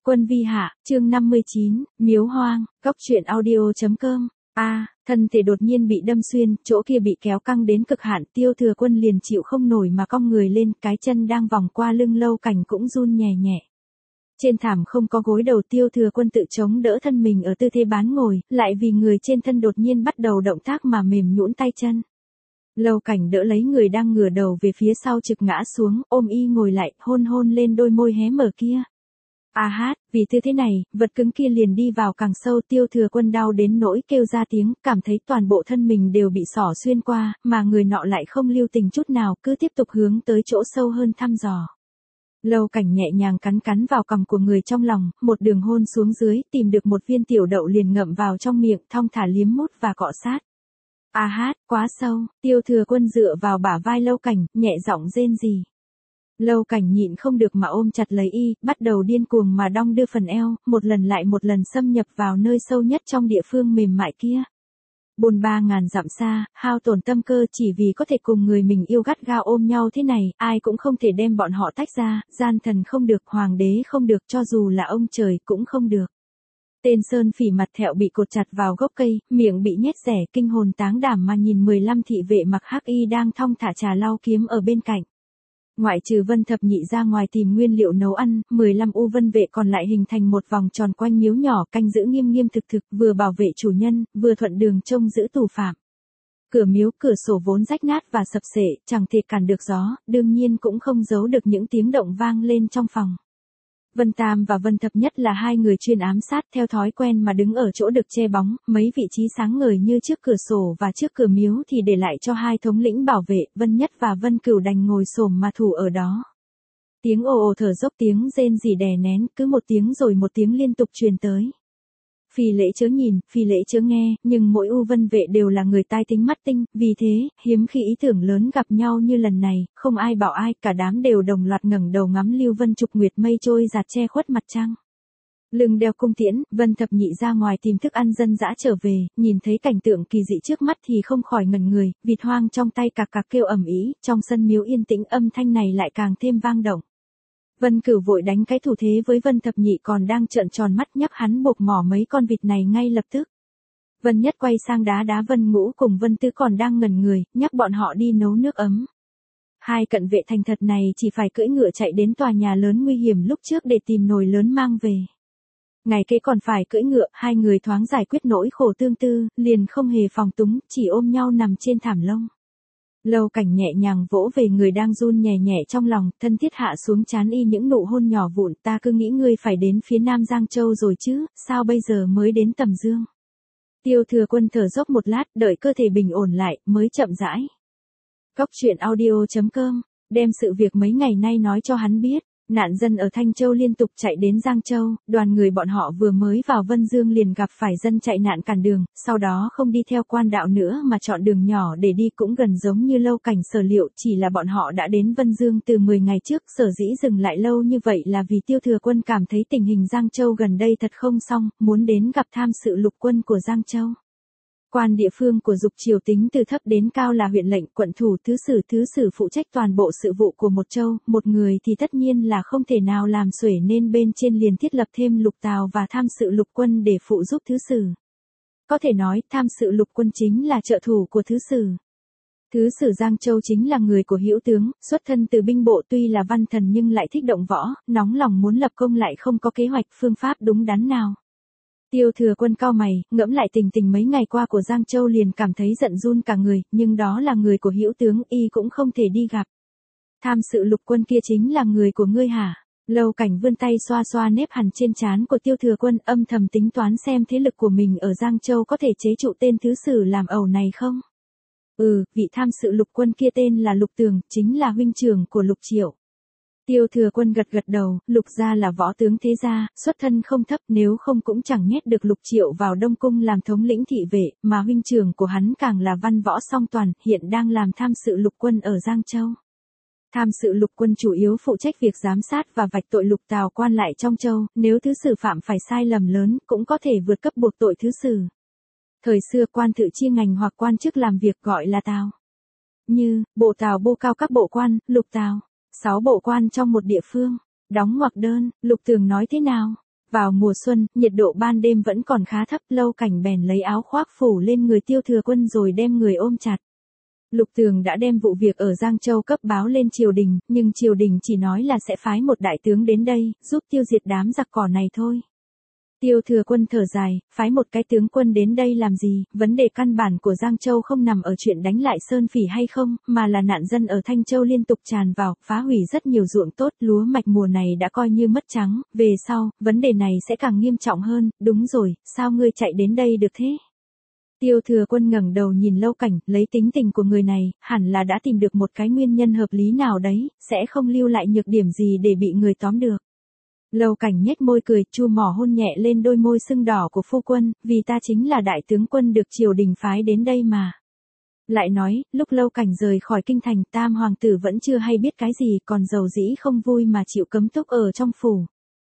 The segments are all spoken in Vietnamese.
Quân vi hạ, chương 59, miếu hoang, góc truyện audio.com. Thân thể đột nhiên bị đâm xuyên, chỗ kia bị kéo căng đến cực hạn, Tiêu Thừa Quân liền chịu không nổi mà cong người lên, cái chân đang vòng qua lưng Lâu Cảnh cũng run nhẹ nhẹ. Trên thảm không có gối đầu, Tiêu Thừa Quân tự chống đỡ thân mình ở tư thế bán ngồi, lại vì người trên thân đột nhiên bắt đầu động tác mà mềm nhũn tay chân. Lâu Cảnh đỡ lấy người đang ngửa đầu về phía sau trực ngã xuống, ôm y ngồi lại, hôn lên đôi môi hé mở kia. Vì tư thế này, vật cứng kia liền đi vào càng sâu, Tiêu Thừa Quân đau đến nỗi kêu ra tiếng, cảm thấy toàn bộ thân mình đều bị xỏ xuyên qua, mà người nọ lại không lưu tình chút nào, cứ tiếp tục hướng tới chỗ sâu hơn thăm dò. Lâu Cảnh nhẹ nhàng cắn vào cằm của người trong lòng, một đường hôn xuống dưới, tìm được một viên tiểu đậu liền ngậm vào trong miệng, thong thả liếm mút và cọ sát. Quá sâu, Tiêu Thừa Quân dựa vào bả vai Lâu Cảnh, nhẹ giọng rên rỉ. Lâu Cảnh nhịn không được mà ôm chặt lấy y, bắt đầu điên cuồng mà đong đưa phần eo, một lần lại một lần xâm nhập vào nơi sâu nhất trong địa phương mềm mại kia. Bồn 3.000 dặm xa, hao tổn tâm cơ chỉ vì có thể cùng người mình yêu gắt gao ôm nhau thế này, ai cũng không thể đem bọn họ tách ra, gian thần không được, hoàng đế không được, cho dù là ông trời cũng không được. Tên Sơn Phỉ mặt thẹo bị cột chặt vào gốc cây, miệng bị nhét rẻ, kinh hồn táng đảm mà nhìn 15 thị vệ mặc hắc y đang thong thả trà lau kiếm ở bên cạnh. Ngoại trừ Vân Thập Nhị ra ngoài tìm nguyên liệu nấu ăn, 15 u vân vệ còn lại hình thành một vòng tròn quanh miếu nhỏ, canh giữ nghiêm thực, vừa bảo vệ chủ nhân, vừa thuận đường trông giữ tù phạm. Cửa miếu, cửa sổ vốn rách nát và sập xệ, chẳng thể cản được gió, đương nhiên cũng không giấu được những tiếng động vang lên trong phòng. Vân Tam và Vân Thập Nhất là hai người chuyên ám sát, theo thói quen mà đứng ở chỗ được che bóng, mấy vị trí sáng ngời như trước cửa sổ và trước cửa miếu thì để lại cho hai thống lĩnh bảo vệ, Vân Nhất và Vân Cửu đành ngồi xổm mà thủ ở đó. Tiếng ồ thở dốc, tiếng rên rỉ đè nén, cứ một tiếng rồi một tiếng liên tục truyền tới. Phi lễ chớ nhìn, phi lễ chớ nghe, nhưng mỗi u vân vệ đều là người tai tính mắt tinh, vì thế, hiếm khi ý tưởng lớn gặp nhau như lần này, không ai bảo ai, cả đám đều đồng loạt ngẩng đầu ngắm Lưu Vân Trục Nguyệt mây trôi giạt che khuất mặt trăng. Lưng đeo cung tiễn, Vân Thập Nhị ra ngoài tìm thức ăn dân dã trở về, nhìn thấy cảnh tượng kỳ dị trước mắt thì không khỏi ngẩn người, vịt hoang trong tay cạc kêu ầm ĩ, trong sân miếu yên tĩnh âm thanh này lại càng thêm vang động. Vân Cửu vội đánh cái thủ thế với Vân Thập Nhị còn đang trợn tròn mắt, nhắc hắn buộc mỏ mấy con vịt này ngay lập tức. Vân Nhất quay sang đá Vân Ngũ cùng Vân Tứ còn đang ngẩn người, nhắc bọn họ đi nấu nước ấm. Hai cận vệ thành thật này chỉ phải cưỡi ngựa chạy đến tòa nhà lớn nguy hiểm lúc trước để tìm nồi lớn mang về. Ngày kế còn phải cưỡi ngựa, hai người thoáng giải quyết nỗi khổ tương tư, liền không hề phòng túng, chỉ ôm nhau nằm trên thảm lông. Lâu Cảnh nhẹ nhàng vỗ về người đang run nhẹ nhẹ trong lòng, thân thiết hạ xuống trán y những nụ hôn nhỏ vụn, ta cứ nghĩ ngươi phải đến phía Nam Giang Châu rồi chứ, sao bây giờ mới đến Tầm Dương. Tiêu Thừa Quân thở dốc một lát, đợi cơ thể bình ổn lại, mới chậm rãi. Góc truyện audio.com, đem sự việc mấy ngày nay nói cho hắn biết. Nạn dân ở Thanh Châu liên tục chạy đến Giang Châu, đoàn người bọn họ vừa mới vào Vân Dương liền gặp phải dân chạy nạn cản đường, sau đó không đi theo quan đạo nữa mà chọn đường nhỏ để đi, cũng gần giống như Lâu Cảnh sở liệu, chỉ là bọn họ đã đến Vân Dương từ 10 ngày trước, sở dĩ dừng lại lâu như vậy là vì Tiêu Thừa Quân cảm thấy tình hình Giang Châu gần đây thật không xong, muốn đến gặp tham sự lục quân của Giang Châu. Quan địa phương của Dục Triều tính từ thấp đến cao là huyện lệnh, quận thủ, thứ sử phụ trách toàn bộ sự vụ của một châu, một người thì tất nhiên là không thể nào làm xuể, nên bên trên liền thiết lập thêm lục tào và tham sự lục quân để phụ giúp thứ sử. Có thể nói, tham sự lục quân chính là trợ thủ của thứ sử. Thứ sử Giang Châu chính là người của Hữu tướng, xuất thân từ binh bộ, tuy là văn thần nhưng lại thích động võ, nóng lòng muốn lập công lại không có kế hoạch phương pháp đúng đắn nào. Tiêu Thừa Quân cau mày, ngẫm lại tình tình mấy ngày qua của Giang Châu liền cảm thấy giận run cả người, nhưng đó là người của Hữu tướng, y cũng không thể đi gặp. Tham sự lục quân kia chính là người của ngươi hả? Lâu Cảnh vươn tay xoa nếp hằn trên trán của Tiêu Thừa Quân, âm thầm tính toán xem thế lực của mình ở Giang Châu có thể chế trụ tên thứ sử làm ẩu này không? Vị tham sự lục quân kia tên là Lục Tường, chính là huynh trưởng của Lục Triệu. Tiêu Thừa Quân gật đầu, Lục gia là võ tướng thế gia, xuất thân không thấp, nếu không cũng chẳng nhét được Lục Triệu vào Đông Cung làm thống lĩnh thị vệ, mà huynh trưởng của hắn càng là văn võ song toàn, hiện đang làm tham sự lục quân ở Giang Châu. Tham sự lục quân chủ yếu phụ trách việc giám sát và vạch tội lục tào quan lại trong châu, nếu thứ sử phạm phải sai lầm lớn, cũng có thể vượt cấp buộc tội thứ sử. Thời xưa quan tự chia ngành hoặc quan chức làm việc gọi là tào. Như, bộ tào bô cao các bộ quan, lục tào. 6 bộ quan trong một địa phương, đóng ngoặc đơn, Lục Tường nói thế nào? Vào mùa xuân, nhiệt độ ban đêm vẫn còn khá thấp, Lâu Cảnh bèn lấy áo khoác phủ lên người Tiêu Thừa Quân rồi đem người ôm chặt. Lục Tường đã đem vụ việc ở Giang Châu cấp báo lên triều đình, nhưng triều đình chỉ nói là sẽ phái một đại tướng đến đây, giúp tiêu diệt đám giặc cỏ này thôi. Tiêu Thừa Quân thở dài, phái một cái tướng quân đến đây làm gì, vấn đề căn bản của Giang Châu không nằm ở chuyện đánh lại Sơn Phỉ hay không, mà là nạn dân ở Thanh Châu liên tục tràn vào, phá hủy rất nhiều ruộng tốt, lúa mạch mùa này đã coi như mất trắng, về sau, vấn đề này sẽ càng nghiêm trọng hơn, đúng rồi, sao ngươi chạy đến đây được thế? Tiêu Thừa Quân ngẩng đầu nhìn Lâu Cảnh, lấy tính tình của người này, hẳn là đã tìm được một cái nguyên nhân hợp lý nào đấy, sẽ không lưu lại nhược điểm gì để bị người tóm được. Lâu Cảnh nhếch môi cười, chu mỏ hôn nhẹ lên đôi môi sưng đỏ của phu quân, vì ta chính là đại tướng quân được triều đình phái đến đây mà. Lại nói, lúc Lâu Cảnh rời khỏi kinh thành, Tam hoàng tử vẫn chưa hay biết cái gì, còn dầu dĩ không vui mà chịu cấm túc ở trong phủ.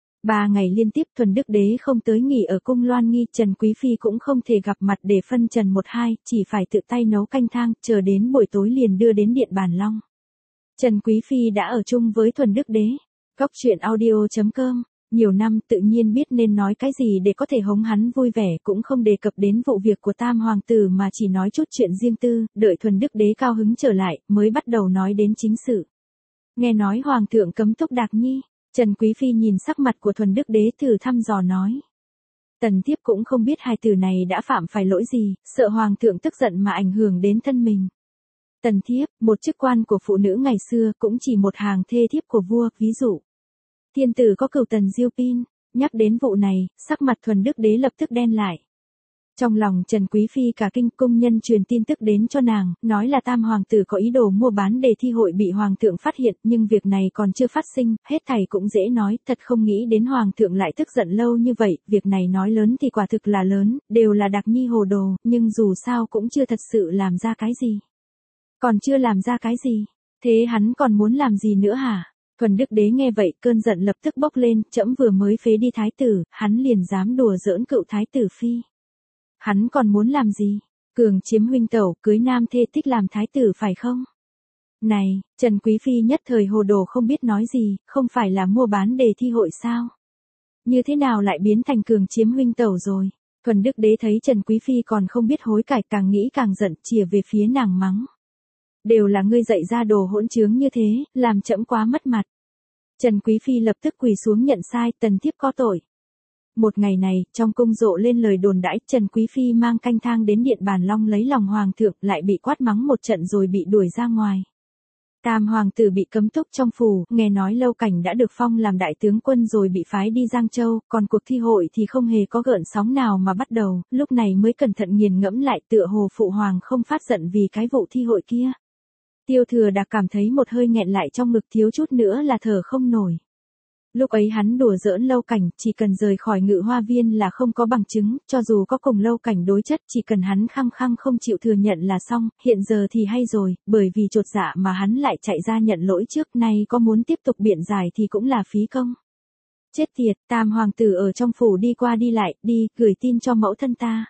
3 ngày liên tiếp Thuần Đức Đế không tới nghỉ ở cung Loan Nghi, Trần Quý Phi cũng không thể gặp mặt để phân trần một hai, chỉ phải tự tay nấu canh thang, chờ đến buổi tối liền đưa đến Điện Bàn Long. Trần Quý Phi đã ở chung với Thuần Đức Đế. Góc truyện audio.com, nhiều năm tự nhiên biết nên nói cái gì để có thể hống hắn vui vẻ, cũng không đề cập đến vụ việc của Tam hoàng tử mà chỉ nói chút chuyện riêng tư, đợi Thuần Đức Đế cao hứng trở lại, mới bắt đầu nói đến chính sự. Nghe nói hoàng thượng cấm túc Đạc Nhi. Trần Quý Phi nhìn sắc mặt của Thuần Đức Đế thử thăm dò nói. Tần thiếp cũng không biết hai từ này đã phạm phải lỗi gì, sợ hoàng thượng tức giận mà ảnh hưởng đến thân mình. Tần thiếp, một chức quan của phụ nữ ngày xưa cũng chỉ một hàng thê thiếp của vua, ví dụ. Thiên tử có cửu tần Diêu Pin, nhắc đến vụ này, sắc mặt Thuần Đức Đế lập tức đen lại. Trong lòng Trần Quý Phi cả kinh, cung nhân truyền tin tức đến cho nàng, nói là Tam hoàng tử có ý đồ mua bán để thi hội bị hoàng thượng phát hiện, nhưng việc này còn chưa phát sinh, hết thảy cũng dễ nói, thật không nghĩ đến hoàng thượng lại tức giận lâu như vậy, việc này nói lớn thì quả thực là lớn, đều là Đạc Nhi hồ đồ, nhưng dù sao cũng chưa thật sự làm ra cái gì. Còn chưa làm ra cái gì? Thế hắn còn muốn làm gì nữa hả? Thuần Đức Đế nghe vậy, cơn giận lập tức bốc lên, trẫm vừa mới phế đi thái tử, hắn liền dám đùa giỡn cựu thái tử phi. Hắn còn muốn làm gì? Cường chiếm huynh tẩu, cưới nam thê thích làm thái tử phải không? Này, Trần Quý Phi nhất thời hồ đồ không biết nói gì, không phải là mua bán để thi hội sao? Như thế nào lại biến thành cường chiếm huynh tẩu rồi? Thuần Đức Đế thấy Trần Quý Phi còn không biết hối cải, càng nghĩ càng giận, chìa về phía nàng mắng. Đều là ngươi dạy ra đồ hỗn trướng như thế, làm trẫm quá mất mặt. Trần Quý Phi lập tức quỳ xuống nhận sai, tần thiếp có tội. Một ngày này, trong cung rộ lên lời đồn đãi, Trần Quý Phi mang canh thang đến Điện Bàn Long lấy lòng hoàng thượng, lại bị quát mắng một trận rồi bị đuổi ra ngoài. Tam hoàng tử bị cấm túc trong phủ, nghe nói Lâu Cảnh đã được phong làm đại tướng quân rồi bị phái đi Giang Châu, còn cuộc thi hội thì không hề có gợn sóng nào mà bắt đầu, lúc này mới cẩn thận nghiền ngẫm lại, tựa hồ phụ hoàng không phát giận vì cái vụ thi hội kia. Tiêu Thừa Đạc cảm thấy một hơi nghẹn lại trong ngực, thiếu chút nữa là thở không nổi. Lúc ấy hắn đùa giỡn Lâu Cảnh, chỉ cần rời khỏi Ngự Hoa Viên là không có bằng chứng, cho dù có cùng Lâu Cảnh đối chất, chỉ cần hắn khăng khăng không chịu thừa nhận là xong, hiện giờ thì hay rồi, bởi vì chột dạ mà hắn lại chạy ra nhận lỗi trước, nay có muốn tiếp tục biện giải thì cũng là phí công. Chết tiệt, Tam hoàng tử ở trong phủ đi qua đi lại, đi, gửi tin cho mẫu thân ta.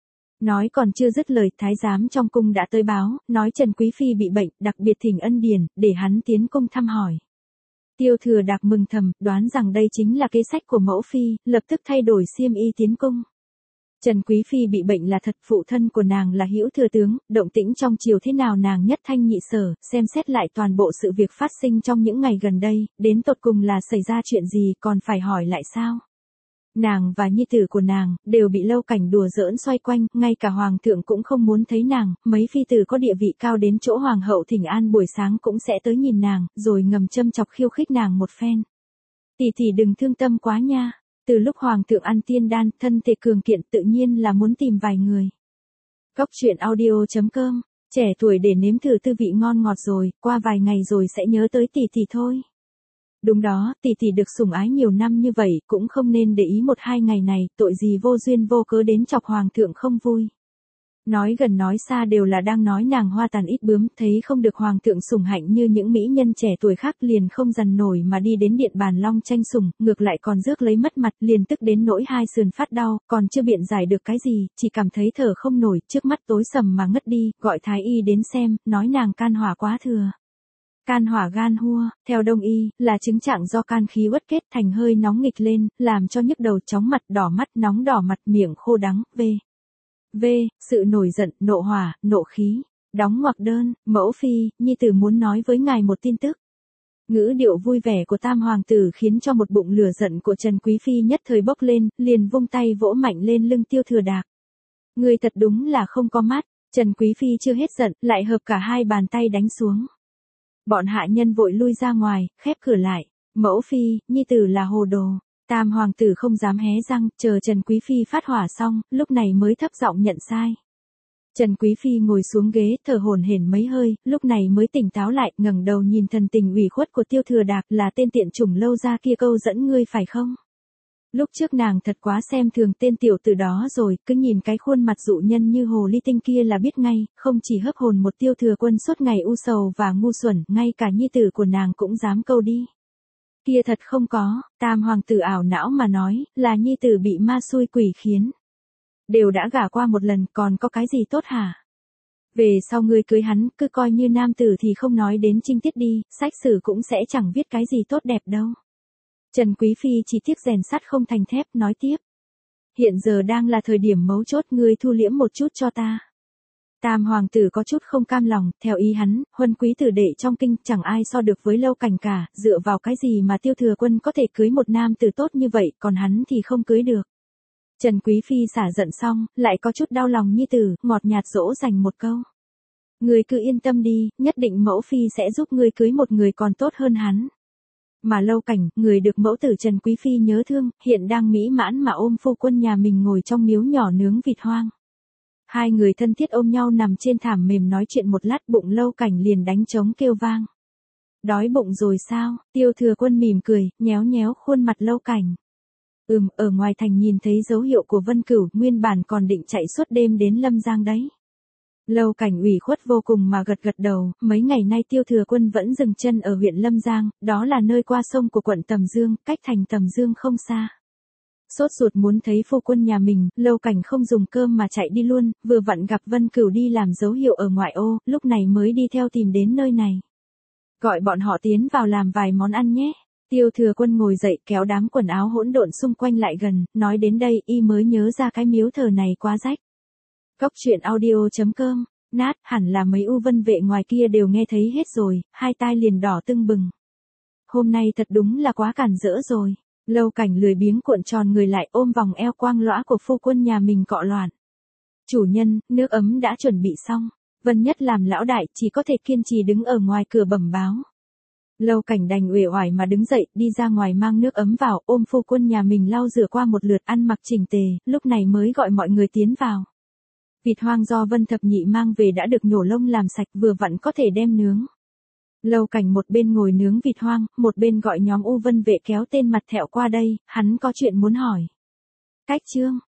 Nói còn chưa dứt lời, thái giám trong cung đã tới báo, nói Trần Quý Phi bị bệnh, đặc biệt thỉnh Ân Điền, để hắn tiến cung thăm hỏi. Tiêu Thừa Đạc mừng thầm, đoán rằng đây chính là kế sách của mẫu phi, lập tức thay đổi xiêm y tiến cung. Trần Quý Phi bị bệnh là thật, phụ thân của nàng là Hữu thừa tướng, động tĩnh trong triều thế nào nàng nhất thanh nhị sở, xem xét lại toàn bộ sự việc phát sinh trong những ngày gần đây, đến tột cùng là xảy ra chuyện gì còn phải hỏi lại sao? Nàng và nhi tử của nàng, đều bị Lâu Cảnh đùa giỡn xoay quanh, ngay cả hoàng thượng cũng không muốn thấy nàng, mấy phi tử có địa vị cao đến chỗ hoàng hậu thỉnh an buổi sáng cũng sẽ tới nhìn nàng, rồi ngầm châm chọc khiêu khích nàng một phen. Tỷ tỷ đừng thương tâm quá nha, từ lúc hoàng thượng ăn tiên đan, thân thể cường kiện tự nhiên là muốn tìm vài người. Góc truyện audio.com, trẻ tuổi để nếm thử tư vị ngon ngọt rồi, qua vài ngày rồi sẽ nhớ tới tỷ tỷ thôi. Đúng đó, tỷ tỷ được sủng ái nhiều năm như vậy, cũng không nên để ý một hai ngày này, tội gì vô duyên vô cớ đến chọc hoàng thượng không vui. Nói gần nói xa đều là đang nói nàng hoa tàn ít bướm, thấy không được hoàng thượng sủng hạnh như những mỹ nhân trẻ tuổi khác liền không dằn nổi mà đi đến Điện Bàn Long tranh sủng, ngược lại còn rước lấy mất mặt, liền tức đến nỗi hai sườn phát đau, còn chưa biện giải được cái gì, chỉ cảm thấy thở không nổi, trước mắt tối sầm mà ngất đi, gọi thái y đến xem, nói nàng can hỏa quá thừa. Can hỏa gan hua, theo đông y, là chứng trạng do can khí uất kết thành hơi nóng nghịch lên, làm cho nhức đầu chóng mặt đỏ mắt nóng đỏ mặt miệng khô đắng, v. Sự nổi giận, nộ hỏa, nộ khí. Đóng ngoặc đơn, mẫu phi, nhi tử muốn nói với ngài một tin tức. Ngữ điệu vui vẻ của tam hoàng tử khiến cho một bụng lửa giận của Trần Quý Phi nhất thời bốc lên, liền vung tay vỗ mạnh lên lưng Tiêu Thừa Đạc. Người thật đúng là không có mắt, Trần Quý Phi chưa hết giận, lại hợp cả hai bàn tay đánh xuống. Bọn hạ nhân vội lui ra ngoài, khép cửa lại. Mẫu phi, nhi tử là hồ đồ. Tam hoàng tử không dám hé răng, chờ Trần Quý Phi phát hỏa xong, lúc này mới thấp giọng nhận sai. Trần Quý Phi ngồi xuống ghế, thở hổn hển mấy hơi, lúc này mới tỉnh táo lại, ngẩng đầu nhìn thần tình ủy khuất của Tiêu Thừa Đạc, là tên tiện chủng Lâu Gia kia câu dẫn ngươi phải không? Lúc trước nàng thật quá xem thường tên tiểu tử đó rồi, cứ nhìn cái khuôn mặt dụ nhân như hồ ly tinh kia là biết ngay, không chỉ hấp hồn một Tiêu Thừa Quân suốt ngày u sầu và ngu xuẩn, ngay cả nhi tử của nàng cũng dám câu đi. Kia thật không có, tam hoàng tử ảo não mà nói, là nhi tử bị ma xui quỷ khiến. Đều đã gả qua một lần, còn có cái gì tốt hả? Về sau ngươi cưới hắn, cứ coi như nam tử thì không nói đến trinh tiết đi, sách sử cũng sẽ chẳng viết cái gì tốt đẹp đâu. Trần Quý Phi chỉ tiếc rèn sắt không thành thép, nói tiếp. Hiện giờ đang là thời điểm mấu chốt, ngươi thu liễm một chút cho ta. Tam hoàng tử có chút không cam lòng, theo ý hắn, huân quý tử đệ trong kinh chẳng ai so được với Lâu Cảnh cả, dựa vào cái gì mà Tiêu Thừa Quân có thể cưới một nam tử tốt như vậy, còn hắn thì không cưới được. Trần Quý Phi xả giận xong, lại có chút đau lòng nhi tử, ngọt nhạt dỗ dành một câu. Ngươi cứ yên tâm đi, nhất định mẫu phi sẽ giúp ngươi cưới một người còn tốt hơn hắn. Mà Lâu Cảnh, người được mẫu tử Trần Quý Phi nhớ thương, hiện đang mỹ mãn mà ôm phu quân nhà mình ngồi trong miếu nhỏ nướng vịt hoang. Hai người thân thiết ôm nhau nằm trên thảm mềm nói chuyện một lát, bụng Lâu Cảnh liền đánh trống kêu vang. Đói bụng rồi sao? Tiêu Thừa Quân mỉm cười, nhéo nhéo khuôn mặt Lâu Cảnh. Ở ngoài thành nhìn thấy dấu hiệu của Vân Cửu, nguyên bản còn định chạy suốt đêm đến Lâm Giang đấy. Lâu Cảnh ủy khuất vô cùng mà gật gật đầu, mấy ngày nay Tiêu Thừa Quân vẫn dừng chân ở huyện Lâm Giang, đó là nơi qua sông của quận Tầm Dương, cách thành Tầm Dương không xa. Sốt ruột muốn thấy phu quân nhà mình, Lâu Cảnh không dùng cơm mà chạy đi luôn, vừa vặn gặp Vân Cửu đi làm dấu hiệu ở ngoại ô, lúc này mới đi theo tìm đến nơi này. Gọi bọn họ tiến vào làm vài món ăn nhé. Tiêu Thừa Quân ngồi dậy kéo đám quần áo hỗn độn xung quanh lại gần, nói đến đây y mới nhớ ra cái miếu thờ này quá rách. Cốc truyện audio.com, nát, hẳn là mấy u vân vệ ngoài kia đều nghe thấy hết rồi, hai tai liền đỏ tưng bừng. Hôm nay thật đúng là quá cản rỡ rồi. Lâu Cảnh lười biếng cuộn tròn người lại ôm vòng eo quang lõa của phu quân nhà mình cọ loạn. Chủ nhân, nước ấm đã chuẩn bị xong. Vân Nhất làm lão đại chỉ có thể kiên trì đứng ở ngoài cửa bẩm báo. Lâu Cảnh đành uể oải mà đứng dậy, đi ra ngoài mang nước ấm vào, ôm phu quân nhà mình lau rửa qua một lượt, ăn mặc chỉnh tề, lúc này mới gọi mọi người tiến vào. Vịt hoang do Vân Thập Nhị mang về đã được nhổ lông làm sạch, vừa vặn có thể đem nướng. Lâu Cảnh một bên ngồi nướng vịt hoang, một bên gọi nhóm u vân vệ kéo tên mặt thẹo qua đây, hắn có chuyện muốn hỏi. Cách chương,